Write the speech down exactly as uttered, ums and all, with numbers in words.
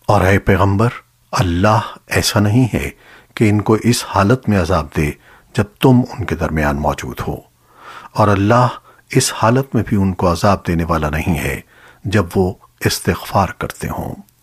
और ऐ पैगंबर, अल्लाह ऐसा नहीं है कि इनको इस हालत में अजाब दे जब तुम उनके दरमियान मौजूद हो, और अल्लाह इस हालत में भी उनको अजाब देने वाला नहीं है जब वो इस्तिग़फ़ार करते हों।